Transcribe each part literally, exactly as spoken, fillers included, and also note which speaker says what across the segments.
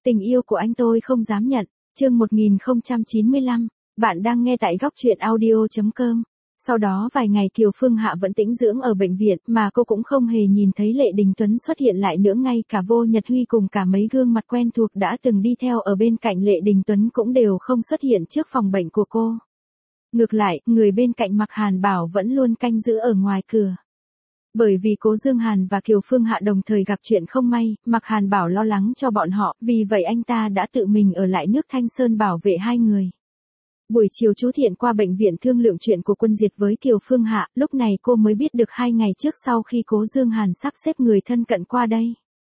Speaker 1: Tình yêu của anh tôi không dám nhận. Chương một nghìn không trăm chín mươi lăm, bạn đang nghe tại góc truyện audio chấm com. Sau đó vài ngày Kiều Phương Hạ vẫn tĩnh dưỡng ở bệnh viện mà cô cũng không hề nhìn thấy Lệ Đình Tuấn xuất hiện lại nữa, ngay cả Vô Nhật Huy cùng cả mấy gương mặt quen thuộc đã từng đi theo ở bên cạnh Lệ Đình Tuấn cũng đều không xuất hiện trước phòng bệnh của cô. Ngược lại, người bên cạnh Mạc Hàn Bảo vẫn luôn canh giữ ở ngoài cửa. Bởi vì Cố Dương Hàn và Kiều Phương Hạ đồng thời gặp chuyện không may, Mạc Hàn Bảo lo lắng cho bọn họ, vì vậy anh ta đã tự mình ở lại nước Thanh Sơn bảo vệ hai người. Buổi chiều chú Thiện qua bệnh viện thương lượng chuyện của Quân Diệt với Kiều Phương Hạ, lúc này cô mới biết được hai ngày trước sau khi Cố Dương Hàn sắp xếp người thân cận qua đây.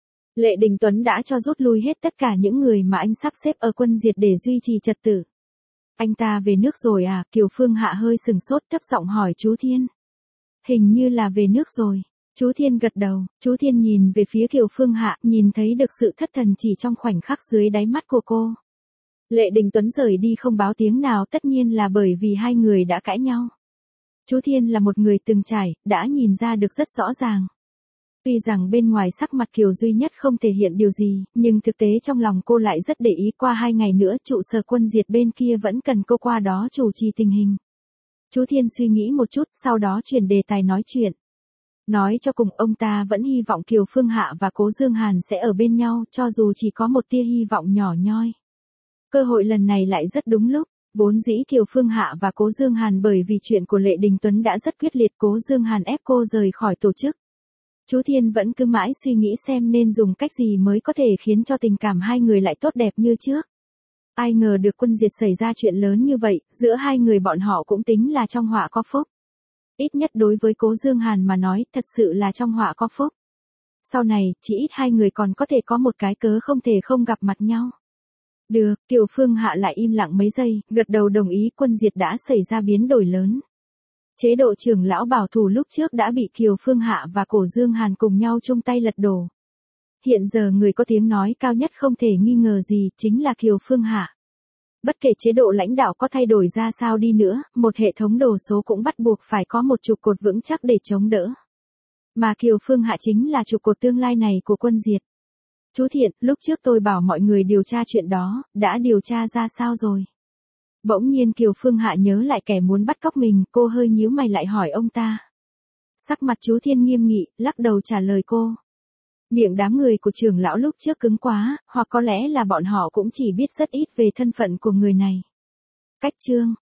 Speaker 1: Lệ Đình Tuấn đã cho rút lui hết tất cả những người mà anh sắp xếp ở Quân Diệt để duy trì trật tự. Anh ta về nước rồi à? Kiều Phương Hạ hơi sừng sốt thấp giọng hỏi chú Thiên. Hình như là về nước rồi. Chú Thiên gật đầu, chú Thiên nhìn về phía Kiều Phương Hạ, nhìn thấy được sự thất thần chỉ trong khoảnh khắc dưới đáy mắt của cô. Lệ Đình Tuấn rời đi không báo tiếng nào, tất nhiên là bởi vì hai người đã cãi nhau. Chú Thiên là một người từng trải, đã nhìn ra được rất rõ ràng. Tuy rằng bên ngoài sắc mặt Kiều Duy Nhất không thể hiện điều gì, nhưng thực tế trong lòng cô lại rất để ý. Qua hai ngày nữa trụ sở Quân Diệt bên kia vẫn cần cô qua đó chủ trì tình hình. Chú Thiên suy nghĩ một chút, sau đó chuyển đề tài nói chuyện. Nói cho cùng ông ta vẫn hy vọng Kiều Phương Hạ và Cố Dương Hàn sẽ ở bên nhau, cho dù chỉ có một tia hy vọng nhỏ nhoi. Cơ hội lần này lại rất đúng lúc, vốn dĩ Kiều Phương Hạ và Cố Dương Hàn bởi vì chuyện của Lệ Đình Tuấn đã rất quyết liệt, Cố Dương Hàn ép cô rời khỏi tổ chức. Chú Thiên vẫn cứ mãi suy nghĩ xem nên dùng cách gì mới có thể khiến cho tình cảm hai người lại tốt đẹp như trước. Ai ngờ được Quân Diệt xảy ra chuyện lớn như vậy, giữa hai người bọn họ cũng tính là trong họa có phúc. Ít nhất đối với Cố Dương Hàn mà nói, thật sự là trong họa có phúc. Sau này, chỉ ít hai người còn có thể có một cái cớ không thể không gặp mặt nhau. Được, Kiều Phương Hạ lại im lặng mấy giây, gật đầu đồng ý. Quân Diệt đã xảy ra biến đổi lớn. Chế độ trưởng lão bảo thủ lúc trước đã bị Kiều Phương Hạ và Cố Dương Hàn cùng nhau chung tay lật đổ. Hiện giờ người có tiếng nói cao nhất không thể nghi ngờ gì chính là Kiều Phương Hạ. Bất kể chế độ lãnh đạo có thay đổi ra sao đi nữa, một hệ thống đồ số cũng bắt buộc phải có một trụ cột vững chắc để chống đỡ. Mà Kiều Phương Hạ chính là trụ cột tương lai này của Quân Diệt. Chú Thiện, lúc trước tôi bảo mọi người điều tra chuyện đó, đã điều tra ra sao rồi? Bỗng nhiên Kiều Phương Hạ nhớ lại kẻ muốn bắt cóc mình, cô hơi nhíu mày lại hỏi ông ta. Sắc mặt chú Thiên nghiêm nghị, lắc đầu trả lời cô. Miệng đám người của trưởng lão lúc trước cứng quá, hoặc có lẽ là bọn họ cũng chỉ biết rất ít về thân phận của người này. Cách chương,